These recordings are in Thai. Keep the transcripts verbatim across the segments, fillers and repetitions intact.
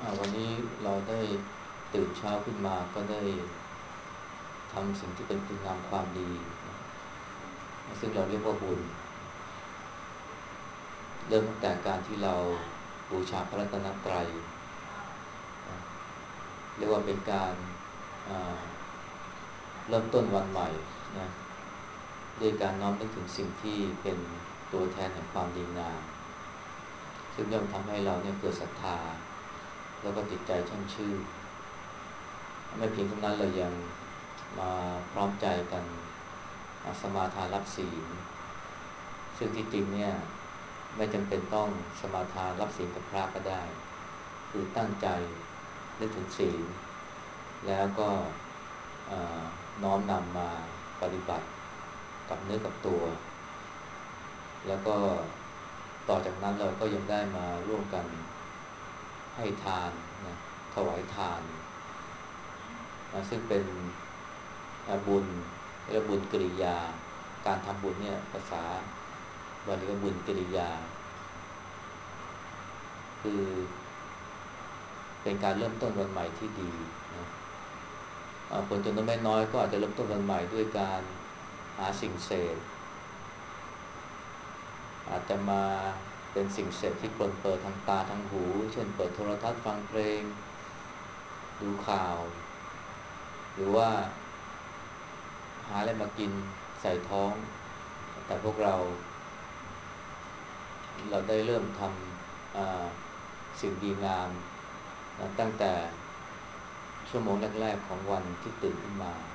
อ่าวันนี้เราได้ตื่นเช้าขึ้นมาก็ได้ทำสิ่งที่เป็นคุณงามความดีนะซึ่งเราเรียกว่าบุญเริ่มตั้งแต่การที่เราบูชาพระรัตนตรัยนะเรียกว่าเป็นการอ่าเริ่มต้นวันใหม่นะด้วยการน้อมนึกถึงสิ่งที่เป็นตัวแทนแห่งความดีงามซึ่งย่อมทำให้เราเนี่ยเกิดศรัทธาแล้วก็จิตใจแช่มชื่นไม่เพียงเท่านั้นเรายังมาพร้อมใจกันสมาทานรับศีลซึ่งที่จริงเนี่ยไม่จำเป็นต้องสมาทานรับศีลกับพระก็ได้คือตั้งใจนึกถึงศีลแล้วก็น้อมนำมาปฏิบัติกับเนื้อกับตัวแล้วก็ต่อจากนั้นเราก็ยังได้มาร่วมกันให้ทานนะถวายทานนะซึ่งเป็นบุญเรียกบุญกิริยาการทำบุญเนี่ยภาษาบาลีว่าบุญกิริยาคือเป็นการเริ่มต้นวันใหม่ที่ดีนะคนจำนวนไม่น้อยก็อาจจะเริ่มต้นวันใหม่ด้วยการหาสิ่งเสพอาจจะมาเป็นสิ่งเสพที่ปรนเปิดทางตาทางหูเช่นเปิดโทรทัศน์ฟังเพลงดูข่าวหรือว่าหาอะไรมากินใส่ท้องแต่พวกเราเราได้เริ่มทำสิ่งดีงามนะตั้งแต่ชั่วโมงแรกๆของวันที่ตื่นขึ้นมา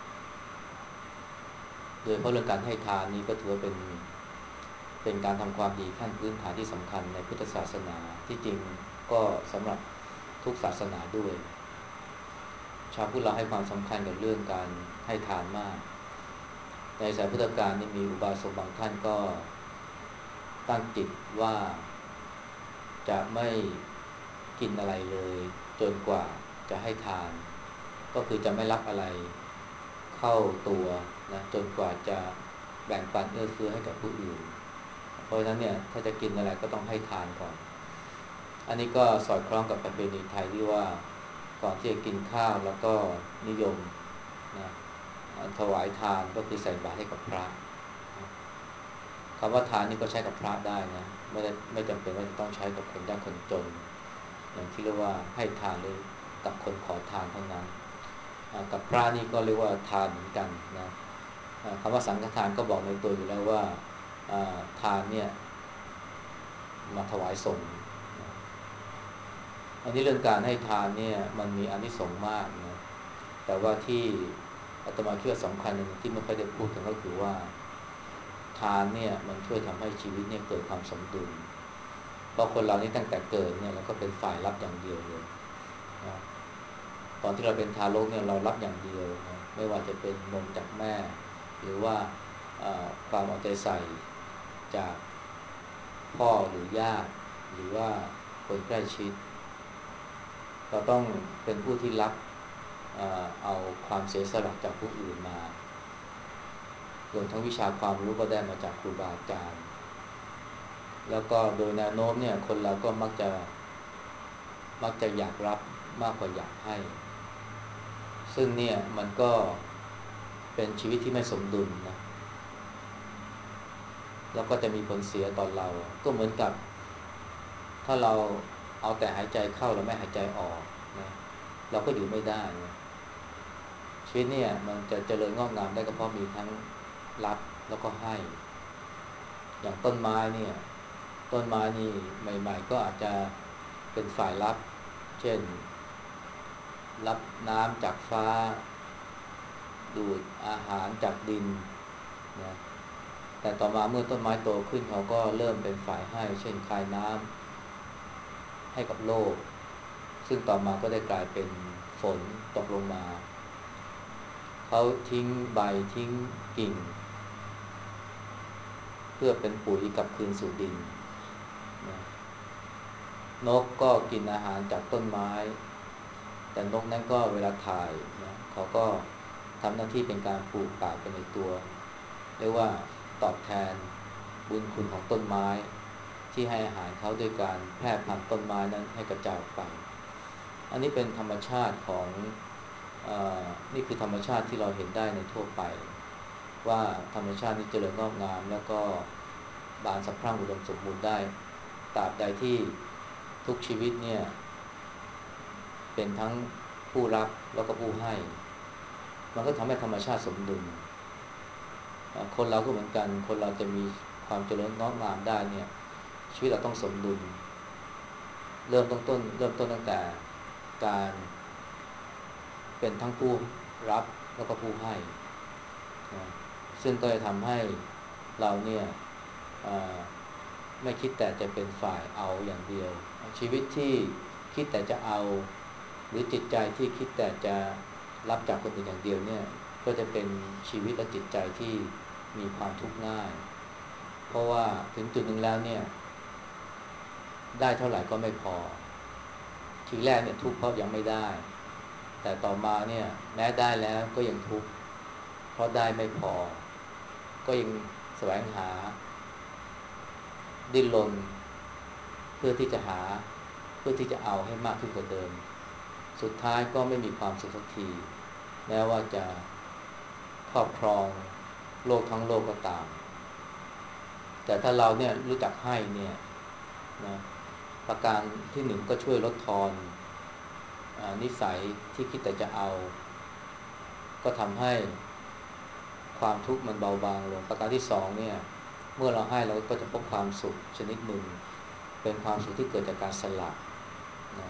โดยเพราะเรื่องการให้ทานนี้ก็ถือว่าเป็นเป็นการทำความดีขั้นพื้นฐานที่สำคัญในพุทธศาสนาที่จริงก็สำหรับทุกศาสนาด้วยชาวพุทธเราให้ความสำคัญกับเรื่องการให้ทานมากในสายพุทธกาลนี่มีอุบาสกบางท่านก็ตั้งจิตว่าจะไม่กินอะไรเลยจนกว่าจะให้ทานก็คือจะไม่รับอะไรเข้าตัวนะจนกว่าจะแบ่งปันเอื้อเฟื้อให้กับผู้อื่นเพราะฉะนั้นเนี่ยถ้าจะกินอะไรก็ต้องให้ทานก่อนอันนี้ก็สอดคล้องกับประเพณีไทยที่ว่าก่อนที่จะกินข้าวแล้วก็นิยมนะถวายทานก็คือใส่บาตรให้กับพระคำว่าทานนี่ก็ใช้กับพระได้นะไม่ได้ไม่จำเป็นว่าจะต้องใช้กับคนยากคนจนอย่างที่เรียกว่าให้ทานหรือกับคนขอทานเท่านั้นกับพระนี่ก็เรียกว่าทานเหมือนกันนะคำว่าสังฆทานก็บอกในตัวอยู่แล้วว่าทานเนี่ยมาถวายสงฆ์อันนี้เรื่องการให้ทานเนี่ยมันมีอานิสงส์มากนะแต่ว่าที่อาตมาคิดว่าสำคัญหนึ่งที่ไม่ค่อยได้พูดกันก็คือว่าทานเนี่ยมันช่วยทำให้ชีวิตเนี่ยเกิดความสมดุลเพราะคนเรานี่ตั้งแต่เกิดเนี่ยเราก็เป็นฝ่ายรับอย่างเดียวเลยนะตอนที่เราเป็นทารกเนี่ยเรารับอย่างเดียวนะไม่ว่าจะเป็นนมจากแม่หรือว่าความเอาใจใส่จากพ่อหรือญาติหรือว่าคนใกล้ชิดเราต้องเป็นผู้ที่รับเอาความเสียสละจากผู้อื่นมารวมทั้งวิชาความรู้ก็ได้มาจากครูบาอาจารย์แล้วก็โดยแนวโน้มเนี่ยคนเราก็มักจะมักจะอยากรับมากกว่าอยากให้ซึ่งเนี่ยมันก็เป็นชีวิตที่ไม่สมดุลนะแล้วก็จะมีผลเสียต่อเราก็เหมือนกับถ้าเราเอาแต่หายใจเข้าแล้วไม่หายใจออกนะเราก็อยู่ไม่ได้นะชีวิตเนี่ยมันจะเจริญงอกงามได้ก็เพราะมีทั้งรับแล้วก็ให้อย่างต้นไม้เนี่ยต้นไม้นี่ใหม่ๆก็อาจจะเป็นฝ่ายรับเช่นรับน้ำจากฟ้าดูดอาหารจากดินนะแต่ต่อมาเมื่อต้นไม้โตขึ้นเขาก็เริ่มเป็นฝ่ายให้เช่นคายน้ำให้กับโลกซึ่งต่อมาก็ได้กลายเป็นฝนตกลงมาเขาทิ้งใบทิ้งกิ่งเพื่อเป็นปุ๋ยกลับคืนสู่ดินนะนกก็กินอาหารจากต้นไม้แต่นกนั้นก็เวลาถ่ายนะเขาก็ทำหน้าที่เป็นการปลูกป่าไปในตัวเรียกว่าตอบแทนบุญคุณของต้นไม้ที่ให้อาหารเขาด้วยการแพร่พันธุ์ต้นไม้นั้นให้กระจายออกไปอันนี้เป็นธรรมชาติของเออนี่คือธรรมชาติที่เราเห็นได้ในทั่วไปว่าธรรมชาตินี้เจริญงอกงามแล้วก็บานสะพรั่งอุดมสมบูรณ์ได้ตราบใดที่ทุกชีวิตเนี่ยเป็นทั้งผู้รับแล้วก็ผู้ให้มันก็ทำให้ธรรมชาติสมดุลคนเราก็เหมือนกันคนเราจะมีความเจริญงอกงามได้เนี่ยชีวิตเราต้องสมดุลเริ่มต้นต้นเริ่มต้นตั้งแต่การเป็นทั้งผู้รับแล้วก็ผู้ให้นะซึ่งก็จะทำให้เราเนี่ยไม่คิดแต่จะเป็นฝ่ายเอาอย่างเดียวชีวิตที่คิดแต่จะเอาหรือจิตใจที่คิดแต่จะรับจากคนอื่นอย่างเดียวเนี่ยก็จะเป็นชีวิตและจิตใจที่มีความทุกข์ง่ายเพราะว่าถึงจุดหนึ่งแล้วเนี่ยได้เท่าไหร่ก็ไม่พอทีแรกเนี่ยทุกข์เพราะยังไม่ได้แต่ต่อมาเนี่ยแม้ได้แล้วก็ยังทุกข์เพราะได้ไม่พอก็ยังแสวงหาดิ้นรนเพื่อที่จะหาเพื่อที่จะเอาให้มากขึ้นกว่าเดิมสุดท้ายก็ไม่มีความสุขสักทีแม้ว่าจะครอบครองโลกทั้งโลกก็ตามแต่ถ้าเราเนี่ยรู้จักให้เนี่ยนะประการที่หนึ่งก็ช่วยลดทอนนิสัยที่คิดแต่จะเอาก็ทำให้ความทุกข์มันเบาบางลงประการที่สองเนี่ยเมื่อเราให้เราก็จะพบความสุขชนิดหนึ่งเป็นความสุขที่เกิดจากการสละนะ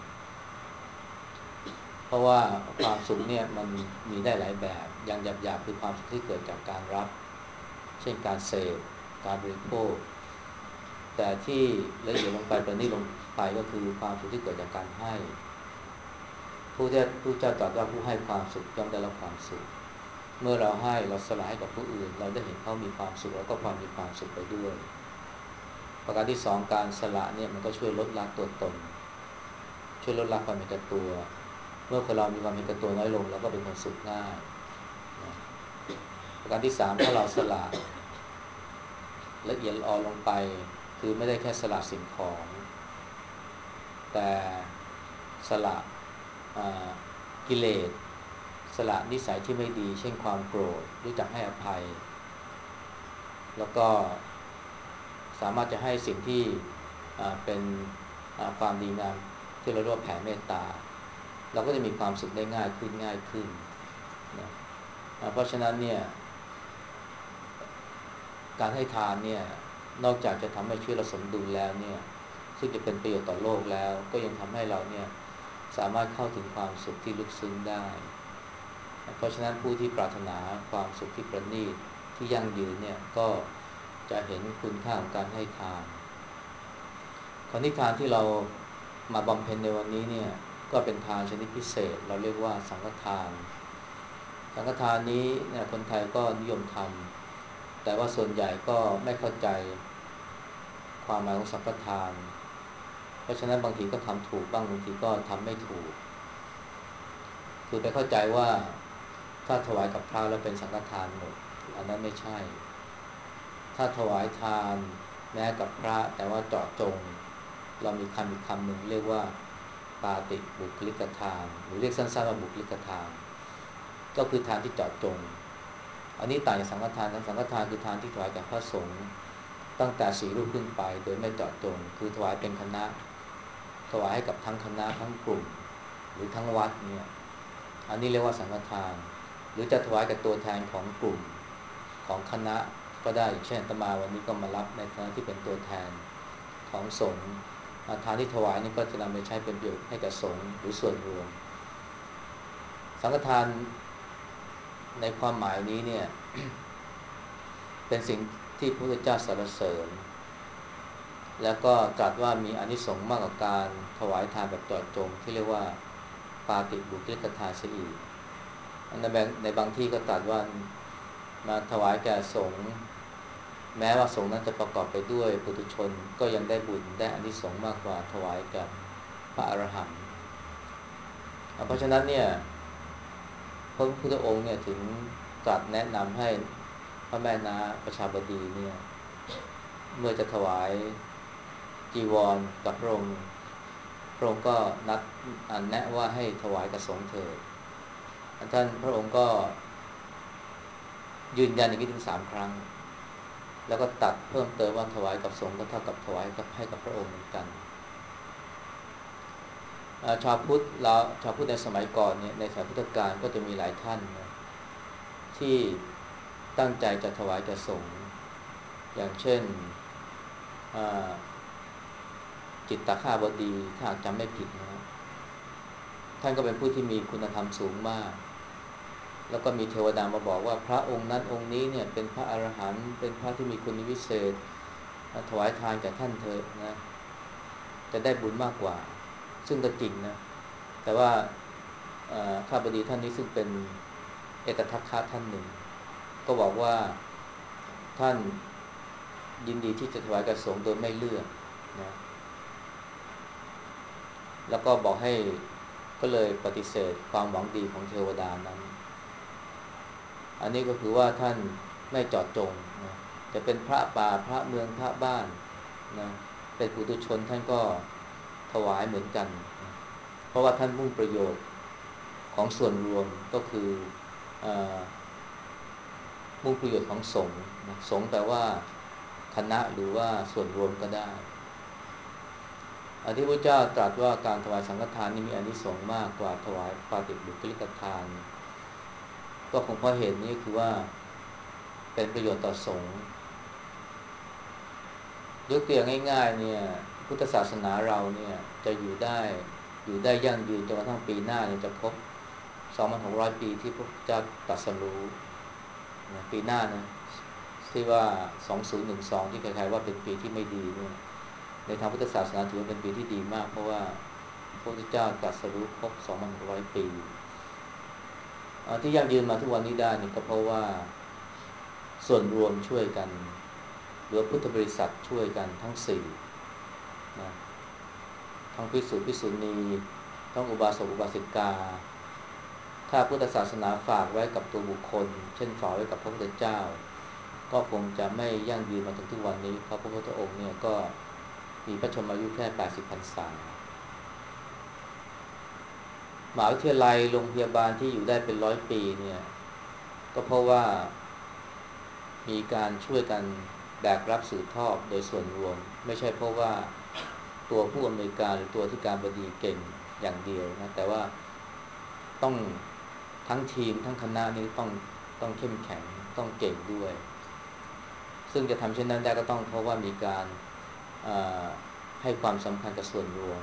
เพราะว่าความสุขเนี่ยมันมีได้หลายแบบอย่างหยาบๆคือความสุขที่เกิดจากการรับเช่นการเสพการบริโภคแต่ที่ละเอียดลงไปประณีตลงไปก็คือความสุขที่เกิดจากการให้ผู้ที่ผู้เจ้าตรัสว่าผู้ให้ความสุขย่อมได้รับความสุขเมื่อเราให้เราสละให้กับผู้อื่นเราได้เห็นเขามีความสุขแล้วก็ความมีความสุขไปด้วยประการที่สองการสละเนี่ยมันก็ช่วยลดละตัวตนช่วยลดละความเห็นแก่ตัวเมื่อคนเรามีความเห็นแก่ตัวน้อยลงเราก็เป็นคนสุขง่ายประการที่สามถ้าเราสละละเอียดอ่อนลงไปคือไม่ได้แค่สละสิ่งของแต่สละกิเลสสละนิสัยที่ไม่ดีเช่นความโกรธรู้จักให้อภัยแล้วก็สามารถจะให้สิ่งที่เป็นความดีงามที่เราเรียกว่าแผ่เมตตาเราก็จะมีความสุขได้ง่ายขึ้นง่ายขึ้นนะเพราะฉะนั้นเนี่ยการให้ทานเนี่ยนอกจากจะทำให้ชีวิตเราสมดุลแล้วเนี่ยซึ่งจะเป็นประโยชน์ต่อโลกแล้วก็ยังทำให้เราเนี่ยสามารถเข้าถึงความสุขที่ลึกซึ้งได้เพราะฉะนั้นผู้ที่ปรารถนาความสุขที่ประณีตที่ยั่งยืนเนี่ยก็จะเห็นคุณค่าของการให้ทานคราวนี้ทานที่เรามาบำเพ็ญในวันนี้เนี่ยก็เป็นทานชนิดพิเศษเราเรียกว่าสังฆทานสังฆทานนี้เนี่ยคนไทยก็นิยมทำแต่ว่าส่วนใหญ่ก็ไม่เข้าใจความหมายของสังฆทานเพราะฉะนั้นบางทีก็ทำถูกบ้างบางทีก็ทำไม่ถูกคือไปเข้าใจว่าถ้าถวายกับพระแล้วเป็นสังฆทานหมดอันนั้นไม่ใช่ถ้าถวายทานแม้กับพระแต่ว่าเจาะจงเรามีคำอีกคำหนึ่งเรียกว่าปาติบุคลิกทานหรือเรียกสั้นๆว่าบุคลิกทานก็คือทานที่เจาะจงอันนี้ต่างจากสังฆทานสังฆทานคือทานที่ถวายแก่พระสงฆ์ตั้งแต่สี่รูปขึ้นไปโดยไม่เจาะจงคือถวายเป็นคณะถวายให้กับทั้งคณะทั้งกลุ่มหรือทั้งวัดเนี่ยอันนี้เรียกว่าสังฆทานหรือจะถวายกับตัวแทนของกลุ่มของคณะก็ได้เช่นอาตมาวันนี้ก็มารับในฐานะที่เป็นตัวแทนของสงฆ์ทานที่ถวายนี่ก็จะนำไปใช้เป็นประโยชน์ให้กับสงฆ์หรือส่วนรวมสังฆทานในความหมายนี้เนี่ย เป็นสิ่งที่พระพุทธเจ้าสรรเสริญแล้วก็ตรัสว่ามีอานิสงส์มากกว่าการถวายทานแบบเจาะจงที่เรียกว่าปาติบุคลิกทานเสียอีกในบางในบางที่ก็ตรัสว่ามาถวายแก่สงฆ์แม้ว่าสงฆ์นั้นจะประกอบไปด้วยปุถุชนก็ยังได้บุญได้อานิสงส์มากกว่าถวายกับพระอรหันต์เพราะฉะนั้นเนี่ยพระพุทธองค์เนี่ยถึงตรัสแนะนำให้พระแม่นาประชาบดีเนี่ยเมื่อจะถวายจีวรกับพระองค์พระองค์ก็นัดอันแนะว่าให้ถวายกับสงฆ์เถิดท่านพระองค์ก็ยืนยันอย่างนี้ถึงสามครั้งแล้วก็ตัดเพิ่มเติมว่าถวายกับสงฆ์ก็เท่ากับถวายกับให้กับพระองค์เหมือนกันชาวพุทธเราชาวพุทธในสมัยก่อนเนี่ยในสมัยพุทธกาลก็จะมีหลายท่านนะที่ตั้งใจจะถวายแก่สงฆ์อย่างเช่นจิตตคาบดีถ้าจำไม่ผิดนะท่านก็เป็นผู้ที่มีคุณธรรมสูงมากแล้วก็มีเทวดามาบอกว่าพระองค์นั้นองค์นี้เนี่ยเป็นพระอรหันต์เป็นพระที่มีคุณวิเศษถวายทานแก่ท่านเถอะนะจะได้บุญมากกว่าซึ่งก็จริงนะแต่ว่าข้าพเจ้าท่านนี้ซึ่งเป็นเอตทัคคะท่านหนึ่งก็บอกว่าท่านยินดีที่จะถวายกับสงฆ์โดยไม่เลือกนะแล้วก็บอกให้ก็เลยปฏิเสธความหวังดีของเทวดานั้นอันนี้ก็คือว่าท่านไม่เจาะจงนะจะเป็นพระป่าพระเมืองพระบ้านนะเป็นปุถุชนท่านก็ถวายเหมือนกันนะเพราะว่าท่านมุ่งประโยชน์ของส่วนรวมก็คือเอ่อมุ่งประโยชน์ของสงฆ์นะสงฆ์แปลว่าคณะหรือว่าส่วนรวมก็ได้อันที่พระเจ้าตรัสว่าการถวายสังฆทานนี่มีอานิสงส์มากกว่าถวายปาฏิบุคลิกทานก็คงเพราะเหตุนี้คือว่าเป็นประโยชน์ต่อสงฆ์ยกตัวอย่างง่ายๆเนี่ยพุทธศาสนาเราเนี่ยจะอยู่ได้อยู่ได้ยั่งยืนจนกระทั่งปีหน้าเนี่ยจะครบ สองพันหกร้อย ปีที่พระพุทธเจ้าตรัสรู้นะปีหน้านะที่ว่าสองพันสิบสองที่ใครๆว่าเป็นปีที่ไม่ดีเนี่ยในทางพุทธศาสนาถือว่าเป็นปีที่ดีมากเพราะว่าพระพุทธเจ้าตรัสรู้ครบ สองพันหกร้อย ปีที่ยั่งยืนมาทุกวันนี้ได้นี่ก็เพราะว่าส่วนรวมช่วยกันหรือพุทธบริษัทช่วยกันทั้งสี่นะทั้งภิกษุภิกษุณีทั้งอุบาสกอุบาสิกาถ้าพุทธศาสนาฝากไว้กับตัวบุคคลเช่นฝากไว้กับพระพุทธเจ้าก็คงจะไม่ยั่งยืนมาถึงทุกวันนี้เพราะพระพุทธองค์เนี่ยก็มีพระชนมายุแค่แปดสิบพรรษามหาวิทยาลัยโรงพยาบาลที่อยู่ได้เป็นร้อยปีเนี่ยก็เพราะว่ามีการช่วยกันแบกรับสืบทอดโดยส่วนรวมไม่ใช่เพราะว่าตัวผู้อำนวยการหรือตัวที่การบดีเก่งอย่างเดียวนะแต่ว่าต้องทั้งทีมทั้งคณะนี้ต้องต้องเข้มแข็งต้องเก่งด้วยซึ่งจะทำเช่นนั้นได้ก็ต้องเพราะว่ามีการให้ความสำคัญกับส่วนรวม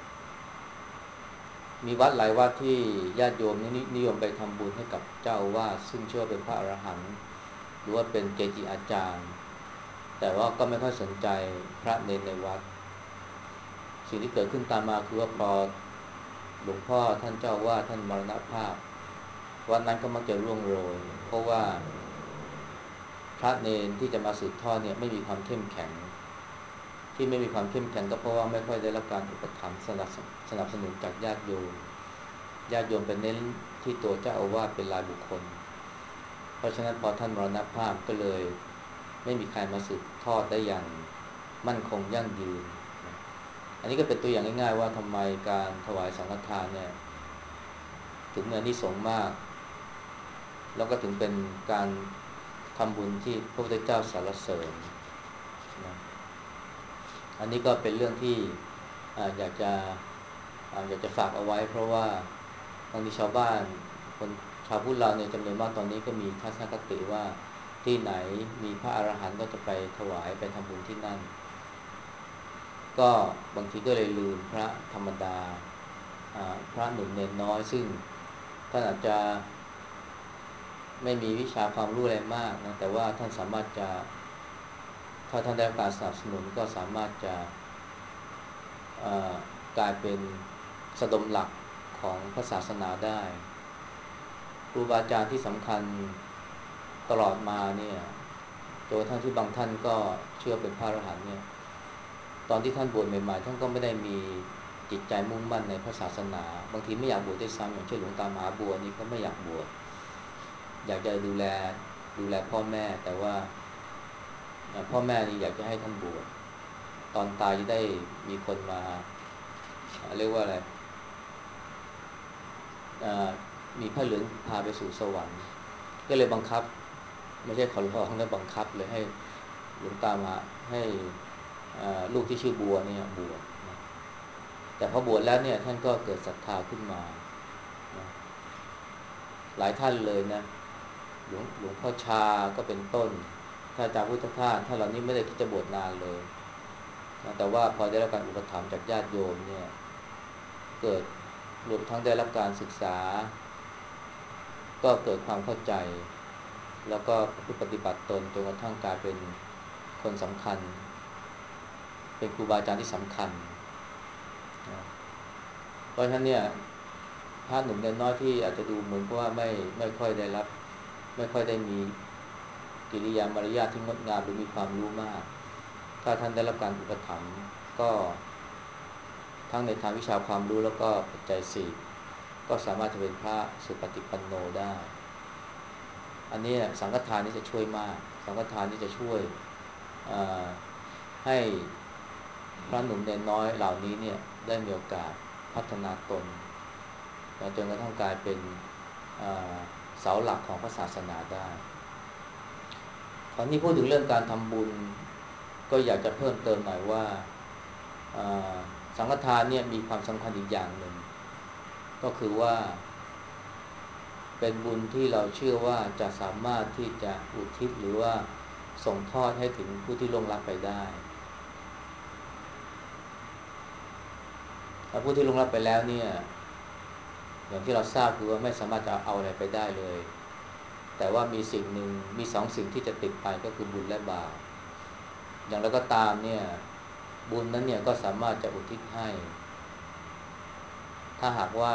มีวัดหลายวัดที่ญาติโยมนี่นิยมไปทำบุญให้กับเจ้าอาวาสซึ่งเชื่อเป็นพระอรหันต์หรือว่าเป็นเกจิอาจารย์แต่ว่าก็ไม่ค่อยสนใจพระเนรในวัดสิ่งที่เกิดขึ้นตามมาคือว่าพอหลวงพ่อท่านเจ้าอาวาสท่านมรณภาพวัดนั้นก็มักจะร่วงโรยเพราะว่าพระเนรที่จะมาสืบทอดเนี่ยไม่มีความเข้มแข็งที่ไม่มีความเข้มแข็งก็เพราะว่าไม่ค่อยได้รับการอุปถัมภ์สนับสนับสนุนจากญาติโยมญาติโยมเป็นเน้นที่ตัวเจ้าอาวาสเป็นรายบุคคลเพราะฉะนั้นพอท่านมรณภาพก็เลยไม่มีใครมาสืบทอดได้อย่างมั่นคงยั่งยืนอันนี้ก็เป็นตัวอย่างง่ายๆว่าทำไมการถวายสังฆทานเนี่ยถึงมีอานิสงส์มากแล้วก็ถึงเป็นการทำบุญที่พระพุทธเจ้าสรรเสริญนะอันนี้ก็เป็นเรื่องที่อยากจะอยากจะฝากเอาไว้เพราะว่าบางทีชาวบ้านคนชาวพุทธเราเนี่ยจำนวนมากตอนนี้ก็มีทัศนคติว่าที่ไหนมีพระอรหันต์ก็จะไปถวายไปทำบุญที่นั่นก็บางทีก็เลยลืมพระธรรมดาพระหนุ่มเนรน้อยซึ่งท่านอาจจะไม่มีวิชาความรู้อะไรมากนะแต่ว่าท่านสามารถจะถ้าท่านได้การสนับสนุนก็สามารถจะกลายเป็นสดมหลักของพระศาสนาได้ครูบาอาจารย์ที่สำคัญตลอดมาเนี่ยโดยท่านที่บางท่านก็เชื่อเป็นพระอรหันต์เนี่ยตอนที่ท่านบวชใหม่ๆท่านก็ไม่ได้มีจิตใจมุ่งมั่นในพระศาสนาบางทีไม่อยากบวชด้วยซ้ำอย่างเช่นหลวงตามหาบัวนี่เขาไม่อยากบวชอยากจะดูแลดูแลพ่อแม่แต่ว่าพ่อแม่นี่อยากจะให้ท่านบวชตอนตายจะได้มีคนมาเรียกว่าอะไรมีพระเหลืองพาไปสู่สวรรค์ก็เลยบังคับไม่ใช่ขอร้องนะบังคับเลยให้หลวงตามาให้ลูกที่ชื่อบัวเนี่ยบวชนะแต่พอบวชแล้วเนี่ยท่านก็เกิดศรัทธาขึ้นมานะหลายท่านเลยนะหลวงหลวงพ่อชาก็เป็นต้นถ้าอาจารย์พุทธทาสถ้าเหล่านี้ไม่ได้คิดจะบวชนานเลยนะแต่ว่าพอได้รับการอุปถัมภ์จากญาติโยมเนี่ยเกิดรวมทั้งได้รับการศึกษาก็เกิดความเข้าใจแล้วก็ปฏิบัติตนจนกระทั่งกลายเป็นคนสำคัญเป็นครูบาอาจารย์ที่สำคัญนะเพราะฉะนั้นเนี่ยพระหนุ่มเนนน้อยที่อาจจะดูเหมือนว่าไม่ไม่ค่อยได้รับไม่ค่อยได้มีกิริยามารยาทที่งดงามหรือมีความรู้มากถ้าท่านได้รับการอุปถัมภ์ก็ทั้งในทางวิชาความรู้แล้วก็ปัจจัยสี่ก็สามารถจะเป็นพระสุปฏิปันโนได้อันนี้สังฆทานนี่จะช่วยมากสังฆทานนี่จะช่วยให้พระหนุ่มเนนน้อยเหล่านี้เนี่ยได้มีโอกาสพัฒนาตนจนกระทั่งกลายเป็นเสาหลักของพระศาสนาได้คราวนี้พูดถึงเรื่องการทำบุญก็อยากจะเพิ่มเติมหน่อยว่าสังฆทานเนี่ยมีความสำคัญอีกอย่างหนึ่งก็คือว่าเป็นบุญที่เราเชื่อว่าจะสามารถที่จะอุทิศหรือว่าส่งทอดให้ถึงผู้ที่ล่วงลับไปได้ถ้าผู้ที่ล่วงลับไปแล้วเนี่ยอย่างที่เราทราบคือว่าไม่สามารถจะเอาอะไรไปได้เลยแต่ว่ามีสิ่งหนึ่งมีสองสิ่งที่จะติดไปก็คือบุญและบาปอย่างไรก็ตามเนี่ยบุญนั้นเนี่ยก็สามารถจะอุทิศให้ถ้าหากว่า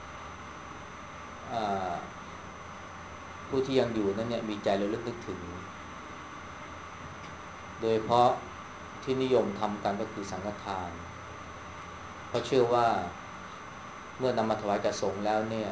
ผู้ที่ยังอยู่นั้นเนี่ยมีใจระลึกนึกถึงโดยเพราะที่นิยมทำกันก็คือสังฆทานเพราะเชื่อว่าเมื่อนำมาถวายแก่สงฆ์แล้วเนี่ย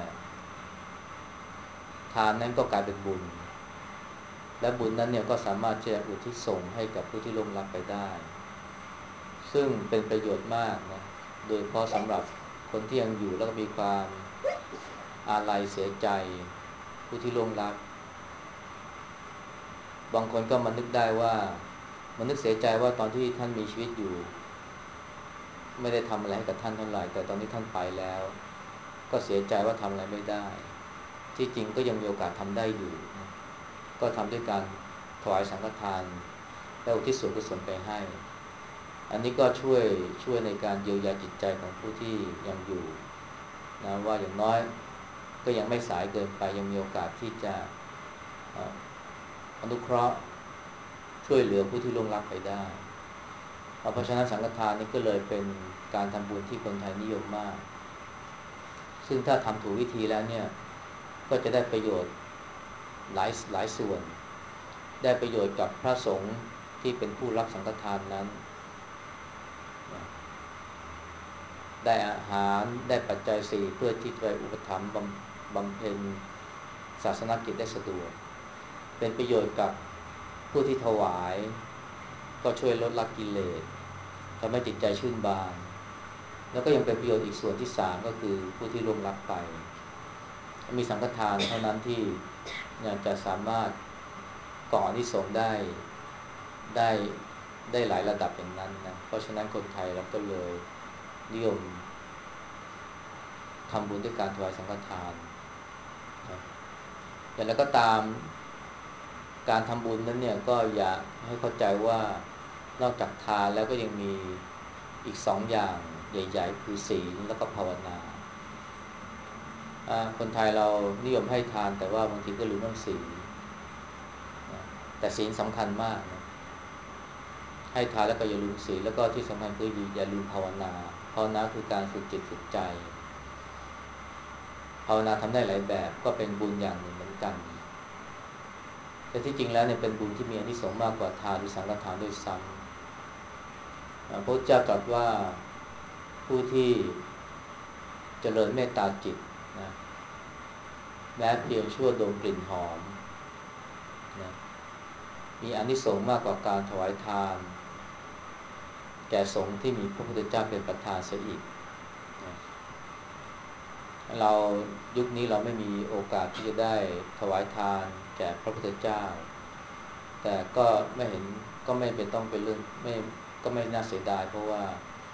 ทานนั้นก็กลายเป็นบุญและบุญนั้นเนี่ยก็สามารถจะอุทิศส่งให้กับผู้ที่ล่วงลับไปได้ซึ่งเป็นประโยชน์มากนะโดยเฉพาะสำหรับคนที่ยังอยู่แล้วก็มีความอาลัยเสียใจผู้ที่ล่วงลับบางคนก็มานึกได้ว่ามันนึกเสียใจว่าตอนที่ท่านมีชีวิตอยู่ไม่ได้ทำอะไรให้กับท่านเท่าไหร่แต่ตอนนี้ท่านไปแล้วก็เสียใจว่าทำอะไรไม่ได้ที่จริงก็ยังมีโอกาสทำได้อยู่นะก็ทำด้วยการถวายสังฆทานแล้วอุทิศส่วนกุศลไปให้อันนี้ก็ช่วยช่วยในการเยียวยาจิตใจของผู้ที่ยังอยู่นะว่าอย่างน้อยก็ยังไม่สายเกินไปยังมีโอกาสที่จะอนุเคราะห์ช่วยเหลือผู้ที่ล่วงลับไปได้เพราะฉะนั้นสังฆทานนี้ก็เลยเป็นการทำบุญที่คนไทยนิยมมากซึ่งถ้าทำถูกวิธีแล้วเนี่ยก็จะได้ประโยชน์หลายหลายส่วนได้ประโยชน์กับพระสงฆ์ที่เป็นผู้รับสังฆทานนั้นได้อาหารได้ปัจจัยสี่เพื่อที่จะไปอุปถัมภ์บำเพ็ญศาสนกิจได้สะดวกเป็นประโยชน์กับผู้ที่ถวายก็ช่วยลดละกิเลสทำให้จิตใจชื่นบานแล้วก็ยังเป็นประโยชน์อีกส่วนที่สามก็คือผู้ที่ล่วงลับไปมีสังฆทานเท่านั้นที่จะสามารถก่ออานิสงส์ได้ได้ได้หลายระดับอย่างนั้นนะเพราะฉะนั้นคนไทยเราก็เลยนิยมทำบุญด้วยการถวายสังฆทานนะอย่างไรก็ตามการทำบุญนั้นเนี่ยก็อยากให้เข้าใจว่านอกจากทานแล้วก็ยังมีอีกสองอย่างใหญ่ๆคือศีลแล้วก็ภาวนาคนไทยเรานิยมให้ทานแต่ว่าบางทีก็ลืมเรื่องศีลนะแต่ศีลสำคัญมากนะให้ทานแล้วก็อย่าลืมศีลแล้วก็ที่สำคัญคืออย่าลืมภาวนาภาวนาคือการฝึกจิตฝึกใจภาวนาทำได้หลายแบบก็เป็นบุญอย่างหนึ่งเหมือนกันแต่ที่จริงแล้วเนี่ยเป็นบุญที่มีอานิสงส์มากกว่าทานหรือสังฆทานด้วยซ้ำพระเจ้าตรัสว่าผู้ที่เจริญเมตตาจิตนะแม้เพียงชั่วดมกลิ่นหอมนะมีอานิสงส์มากกว่าการถวายทานแก่สงฆ์ที่มีพระพุทธเจ้าเป็นประธานเสียอีกเรายุคนี้เราไม่มีโอกาสที่จะได้ถวายทานแก่พระพุทธเจ้าแต่ก็ไม่เห็นก็ไม่เป็นต้องเป็นเรื่องไม่ก็ไม่น่าเสียดายเพราะว่า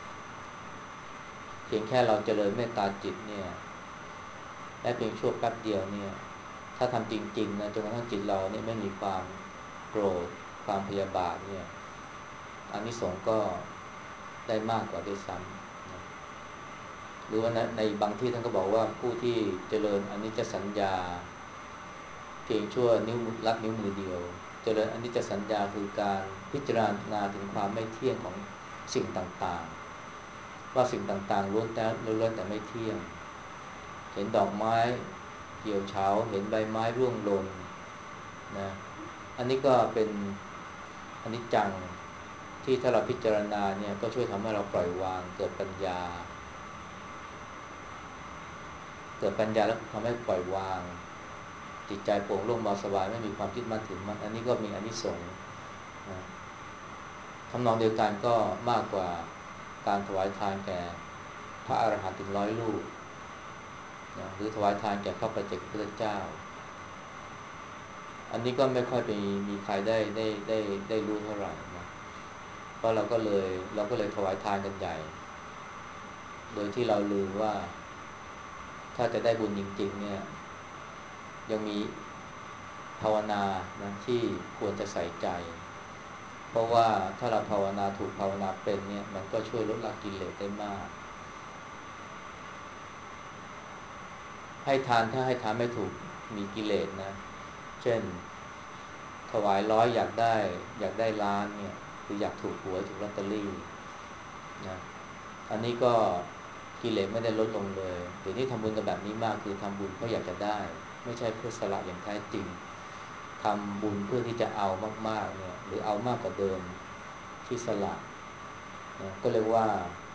เพียงแค่เราเจริญเมตตาจิตเนี่ยแค่เพียงชั่วแป๊บเดียวเนี่ยถ้าทำจริงๆนะจนกระทั่งจิตเราเนี่ยไม่มีความโกรธความพยาบาทเนี่ยอานิสงส์ก็ได้มากกว่าด้วยซ้ำนะหรือว่าในในบางที่ท่านก็บอกว่าผู้ที่เจริญอนิจจสัญญาเพียงชั่วนิ้วลัดนิ้วมือเดียวเจริญอนิจจสัญญาคือการพิจารณาถึงความไม่เที่ยงของสิ่งต่างๆว่าสิ่งต่างๆล้วนแต่ล้วนแต่ไม่เที่ยงเห็นดอกไม้เหี่ยวเฉาเห็นใบไม้ร่วงหล่นนะอันนี้ก็เป็นอนิจจังที่ถ้าเราพิจารณาเนี่ยก็ช่วยทำให้เราปล่อยวางเกิดปัญญาเกิดปัญญาแล้วทำให้ปล่อยวางจิตใจโปร่งโล่งเบาสบายไม่มีความคิดมั่นถือมั่นอันนี้ก็มีอานิสงส์นะทำนองเดียวกันก็มากกว่าการถวายทานแก่พระอรหันต์ถึงร้อยรูปนะหรือถวายทานแก่พระปัจเจกพุทธเจ้าอันนี้ก็ไม่ค่อยไปมีใครได้ได้ได้ได้รู้เท่าไหร่นะเพราะเราก็เลยเราก็เลยถวายทานกันใหญ่โดยที่เราลืมว่าถ้าจะได้บุญจริงๆเนี่ยยังมีภาวนานะที่ควรจะใส่ใจเพราะว่าถ้าเราภาวนาถูกภาวนาเป็นเนี่ยมันก็ช่วยลดละกิเลสได้มากให้ทานถ้าให้ทานไม่ถูกมีกิเลสนะเช่นถวายร้อยอยากได้อยากได้ล้านเนี่ยคืออยากถูกหวยถูกลอตเตอรี่นะอันนี้ก็กิเลสไม่ได้ลดลงเลยเดี๋ยวนี้ทำบุญกันแบบนี้มากคือทำบุญเพราะอยากจะได้ไม่ใช่เพื่อสละอย่างแท้จริงทำบุญเพื่อที่จะเอามากๆเนี่ยหรือเอามากกว่าเดิมที่สละนะก็เรียกว่า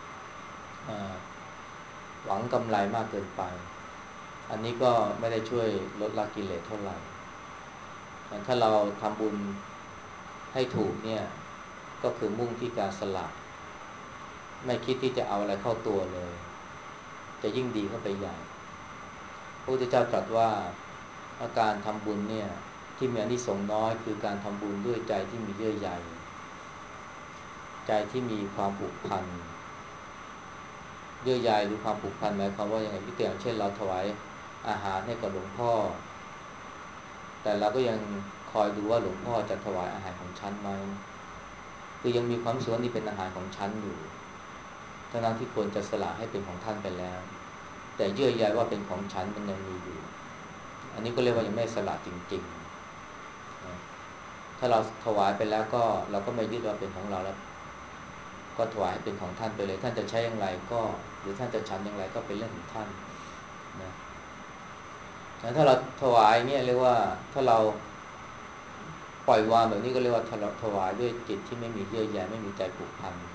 หวังกำไรมากเกินไปอันนี้ก็ไม่ได้ช่วยลดละกิเลสเท่าไหร่ถ้าเราทำบุญให้ถูกเนี่ยก็คือมุ่งที่การสละไม่คิดที่จะเอาอะไรเข้าตัวเลยจะยิ่งดีเข้าไปใหญ่พระพุทธเจ้าตรัสว่าอาการทำบุญเนี่ยที่มีอานิสงส์น้อยคือการทำบุญด้วยใจที่มีเยื่อใยใจที่มีความผูกพันเยื่อใยหรือความผูกพันหมายความว่าอย่างไรพี่เตี่ยงเช่นเราถวายอาหารให้กับหลวงพ่อแต่เราก็ยังคอยดูว่าหลวงพ่อจะถวายอาหารของฉันไหมคือยังมีความรู้สึกว่านี่เป็นอาหารของฉันอยู่ทั้งที่ควรจะสละให้เป็นของท่านไปแล้วแต่เยื่อใยว่าเป็นของฉันมันยังมีอยู่อันนี้ก็เรียกว่ายังไม่สละจริงๆนะถ้าเราถวายไปแล้วก็เราก็ไม่ยึดว่าเป็นของเราแล้วก็ถวายให้เป็นของท่านไปเลยท่านจะใช้อย่างไรก็หรือท่านจะฉันอย่างไรก็เป็นเรื่องของท่านนะถ้าเราถวายเนี่ยเรียกว่าถ้าเราปล่อยวางแบบนี้ก็เรียกว่าถวายด้วยจิตที่ไม่มีเยื่อใยไม่มีใจผูกพัน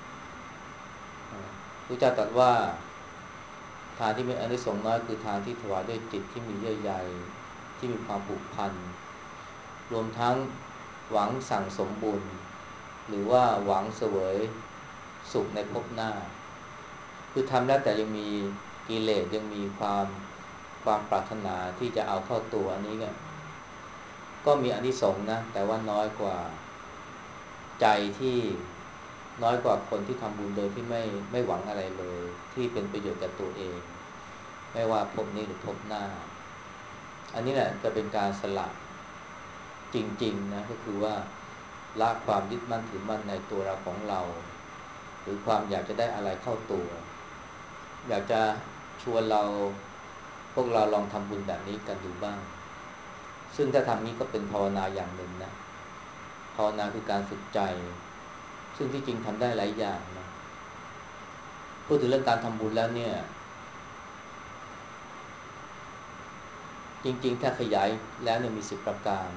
พระเจ้าตรัสว่าทานที่มีอานิสงส์น้อยคือทานที่ถวายด้วยจิตที่มีเยื่อใยที่มีความผูกพันรวมทั้งหวังสั่งสมบุญหรือว่าหวังเสวยสุขในภพหน้าคือทำแล้วแต่ยังมีกิเลสยังมีความความปรารถนาที่จะเอาเข้าตัวอันนี้เนี่ยก็มีอานิสงส์นะแต่ว่าน้อยกว่าใจที่น้อยกว่าคนที่ทำบุญโดยที่ไม่ไม่หวังอะไรเลยที่เป็นประโยชน์กับตัวเองไม่ว่าภพนี้หรือภพหน้าอันนี้แหละจะเป็นการสละจริงๆนะก็คือว่าละความยึดมั่นถือมั่นในตัวเราของเราหรือความอยากจะได้อะไรเข้าตัวอยากจะชวนเราพวกเราลองทำบุญแบบนี้กันดูบ้างซึ่งถ้าทำนี้ก็เป็นภาวนาอย่างหนึ่งนะภาวนาคือการฝึกใจซึ่งที่จริงทำได้หลายอย่างนะพูดถึงเรื่องการทำบุญแล้วเนี่ยจริงๆถ้าขยายแล้วเนี่ยมีสิบประการ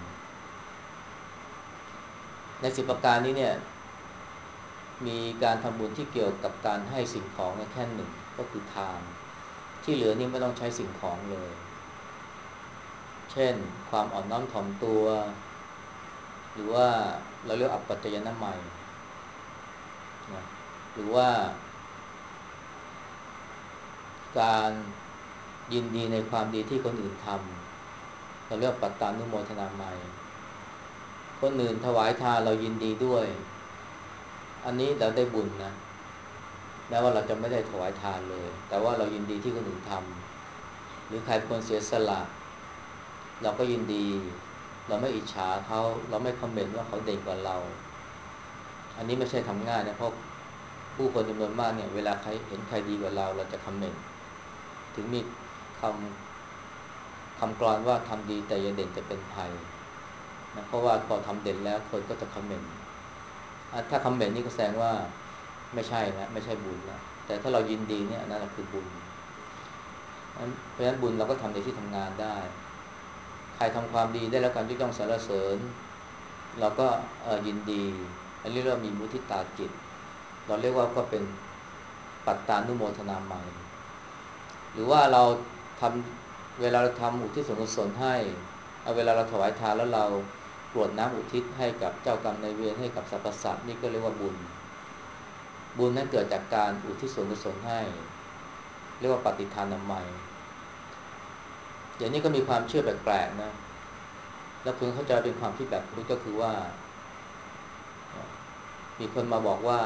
ในสิบประการนี้เนี่ยมีการทำบุญที่เกี่ยวกับการให้สิ่งของแค่หนึ่งก็คือทานที่เหลือนี่ไม่ต้องใช้สิ่งของเลยเช่นความอ่อนน้อมถ่อมตัวหรือว่าเราเรียกอัปปัจจยนะใหม่นะหรือว่าการยินดีในความดีที่คนอื่นทำเราเรียกปัตตานุโมทนาไมยคนอื่นถวายทานเรายินดีด้วยอันนี้เราได้บุญนะแม้ว่าเราจะไม่ได้ถวายทานเลยแต่ว่าเรายินดีที่คนอื่นทำหรือใครควรเสียสละเราก็ยินดีเราไม่อิจฉาเขาเราไม่คอมเมนต์ว่าเขาเด่นกว่าเราอันนี้ไม่ใช่ทำง่ายนะเพราะผู้คนจำนวนมากเนี่ยเวลาใครเห็นใครดีกว่าเราเราจะคอมเมนต์ถึงมีคำคำกลอนว่าทำดีแต่อย่าเด่นจะเป็นภัยนะเพราะว่าพอทำเด่นแล้วคนก็จะคอมเมนต์ถ้าคอมเมนต์นี่ก็แสดงว่าไม่ใช่แล้วไม่ใช่บุญแล้วแต่ถ้าเรายินดีเนี่ยนั่นแหละคือบุญเพราะฉะนั้นบุญเราก็ทำในที่ทำงานได้ใครทำความดีได้แล้วการยกย่องสรรเสริญเราก็ยินดีอันนี้เรามีมุทิตาจิตเราเรียกว่าก็เป็นปัตตานุโมทนาไมยหรือว่าเราทำเวลาเราทำอุทิศส่วนกุศลให้เอาเวลาเราถวายทานแล้วเรากรวดน้ำอุทิศให้กับเจ้ากรรมนายเวรให้กับสรรพสัตว์นี่ก็เรียกว่าบุญบุญนั้นเกิดจากการอุทิศส่วนกุศลให้เรียกว่าปฏิทานามัยอย่างนี้ก็มีความเชื่อแปลกๆนะแล้วคุณเข้าใจเป็นความคิดแบบพุทธก็คือว่ามีคนมาบอกว่า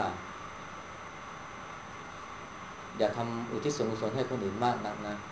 อย่าทำอุทิศส่วนกุศลให้คนอื่นมากนักนะ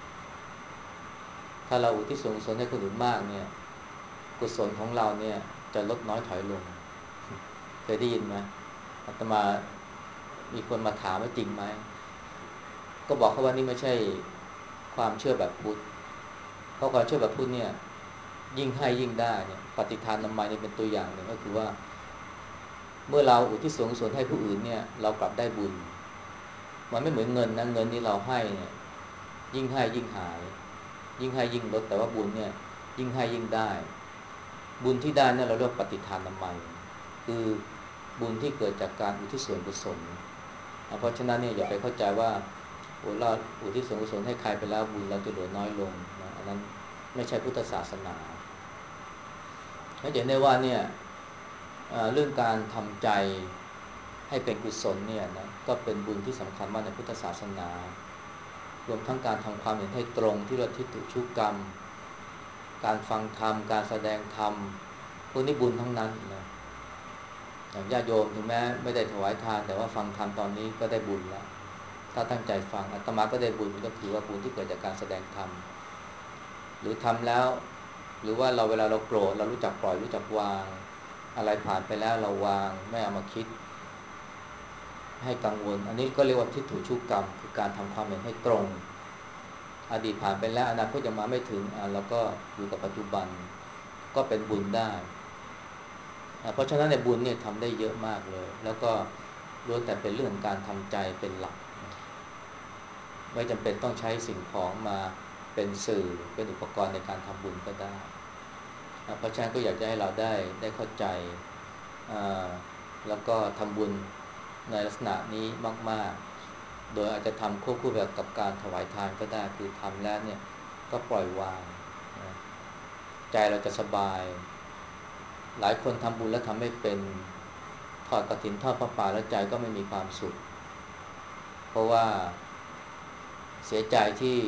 ถ้าเราอุทิศส่วนกุศลให้คนอื่นมากเนี่ยกุศลของเราเนี่ยจะลดน้อยถอยลงเคยได้ยินไหมอาตมามีคนมาถามว่าจริงไหมก็บอกเขาว่านี่ไม่ใช่ความเชื่อแบบพุทธเพราะความเชื่อแบบพุทธเนี่ยยิ่งให้ยิ่งได้เนี่ยปฏิทานนามัยนี่เป็นตัวอย่างหนึ่งก็คือว่าเมื่อเราอุทิศส่วนกุศลให้ผู้อื่นเนี่ยเรากลับได้บุญมันไม่เหมือนเงินนะเงินนี่เราให้เนี่ยยิ่งให้ยิ่งหายยิ่งให้ยิ่งลดแต่ว่าบุญเนี่ยยิ่งให้ยิ่งได้บุญที่ได้เนี่ยเราเรียกปฏิทานนามัยคือบุญที่เกิดจากการอุทิศส่วนกุศลเพราะฉะนั้นเนี่ยอย่าไปเข้าใจว่าโอ้เราอุทิศส่วนกุศลให้ใครไปแล้วบุญเราจะเหลือน้อยลงนะอันนั้นไม่ใช่พุทธศาสนาให้เห็นได้ว่าเนี่ยเรื่องการทำใจให้เป็นกุศลเนี่ยนะก็เป็นบุญที่สำคัญมากในพุทธศาสนารวมทั้งการทำความเห็นให้ตรงที่เรียกทิฏฐุชุกรรมการฟังธรรมการแสดงธรรมพวกนี้บุญทั้งนั้นนะอย่างญาติโยมถึงแม้ไม่ได้ถวายทานแต่ว่าฟังธรรมตอนนี้ก็ได้บุญแล้วถ้าตั้งใจฟังอาตมาก็ได้บุญก็คือว่าบุญที่เกิดจากการแสดงธรรมหรือทำแล้วหรือว่าเราเวลาเราโกรธเรารู้จักปล่อยรู้จักวางอะไรผ่านไปแล้วเราวางไม่เอามาคิดให้กังวลอันนี้ก็เรียกว่าทิฏฐุชุกกรรมคือการทำความเห็นให้ตรงอดีตผ่านไปแล้วอนาคตยังมาไม่ถึงอ่ะเราก็อยู่กับปัจจุบันก็เป็นบุญได้เพราะฉะนั้นในบุญเนี่ยทำได้เยอะมากเลยแล้วก็ล้วนแต่เป็นเรื่องการทำใจเป็นหลักไม่จำเป็นต้องใช้สิ่งของมาเป็นสื่อเป็นอุปกรณ์ในการทำบุญก็ได้เพราะฉะนั้นก็อยากจะให้เราได้ได้เข้าใจแล้วก็ทำบุญในลักษณะนี้มากๆโดยอาจจะทำควบคู่ไปกับการถวายทานก็ได้คือทำแล้วเนี่ยก็ปล่อยวางใจเราจะสบายหลายคนทำบุญแล้วทำไม่เป็นทอดกฐินทอดพระป่าแล้วใจก็ไม่มีความสุขเพราะว่าเสียใจที่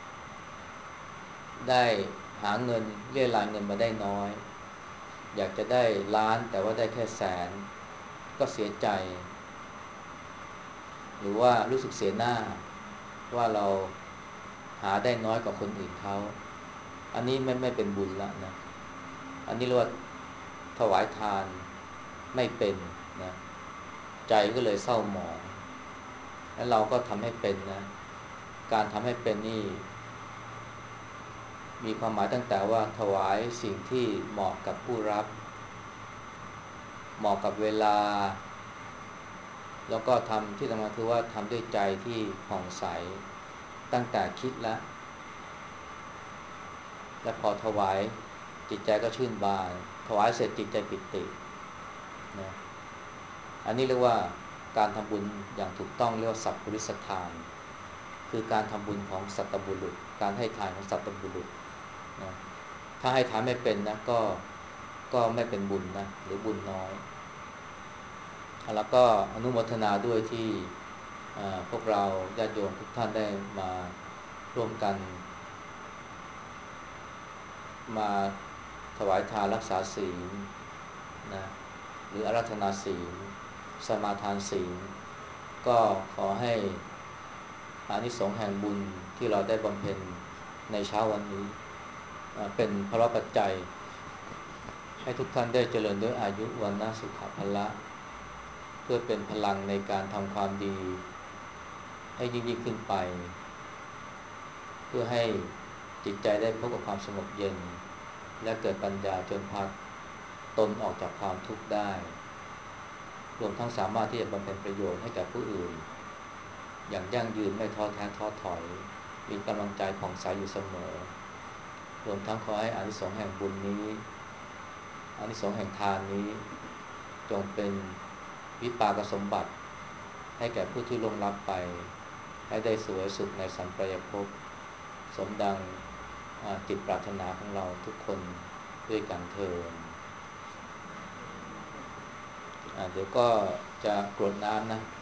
ได้หาเงินเรียรายเงินมาได้น้อยอยากจะได้ล้านแต่ว่าได้แค่แสนก็เสียใจหรือว่ารู้สึกเสียหน้าว่าเราหาได้น้อยกว่าคนอื่นเขาอันนี้ไม่ไม่เป็นบุญละนะอันนี้เรียกว่าถวายทานไม่เป็นนะใจก็เลยเศร้าหมองแล้วเราก็ทำให้เป็นนะการทำให้เป็นนี่มีความหมายตั้งแต่ว่าถวายสิ่งที่เหมาะกับผู้รับเหมาะกับเวลาแล้วก็ทำที่สำคัญคือว่าทำด้วยใจที่ผ่องใสตั้งแต่คิดแล้วและพอถวายจิตใจก็ชื่นบานถวายเสร็จจิตใจปิตินะอันนี้เรียกว่าการทำบุญอย่างถูกต้องเรียกว่าสัพพุริสทานคือการทำบุญของสัตบุรุษการให้ทานของสัตบุรุษนะถ้าให้ทานไม่เป็นนะก็ก็ไม่เป็นบุญนะหรือบุญน้อยแล้วก็อนุโมทนาด้วยที่พวกเราญาติโยมทุกท่านได้มาร่วมกันมาถวายทานรักษาศีลนะหรืออาราธนาศีลสมาทานศีลก็ขอให้อานิสงส์แห่งบุญที่เราได้บำเพ็ญในเช้าวันนี้เป็นพระปัจจัยให้ทุกท่านได้เจริญด้วยอายุวันนะสุขภละ เพื่อเป็นพลังในการทำความดีให้ยิ่งยิ่งขึ้นไปเพื่อให้จิตใจได้พบกับความสงบเย็นและเกิดปัญญาจนพาตนออกจากความทุกข์ได้รวมทั้งสามารถที่จะบำเพ็ญประโยชน์ให้แก่ผู้อื่นอย่างยั่งยืนไม่ท้อแท้ท้อถอยมีกำลังใจผ่องใสอยู่เสมอรวมทั้งขอให้อานิสงส์แห่งบุญนี้อานิสงส์แห่งทานนี้จงเป็นวิปากสมบัติให้แก่ผู้ที่ล่วงลับไปให้ได้สวยสุขในสัมปรายภพสมดังจิตปรารถนาของเราทุกคนด้วยกันเทอญเดี๋ยวก็จะกรวดน้ำนะ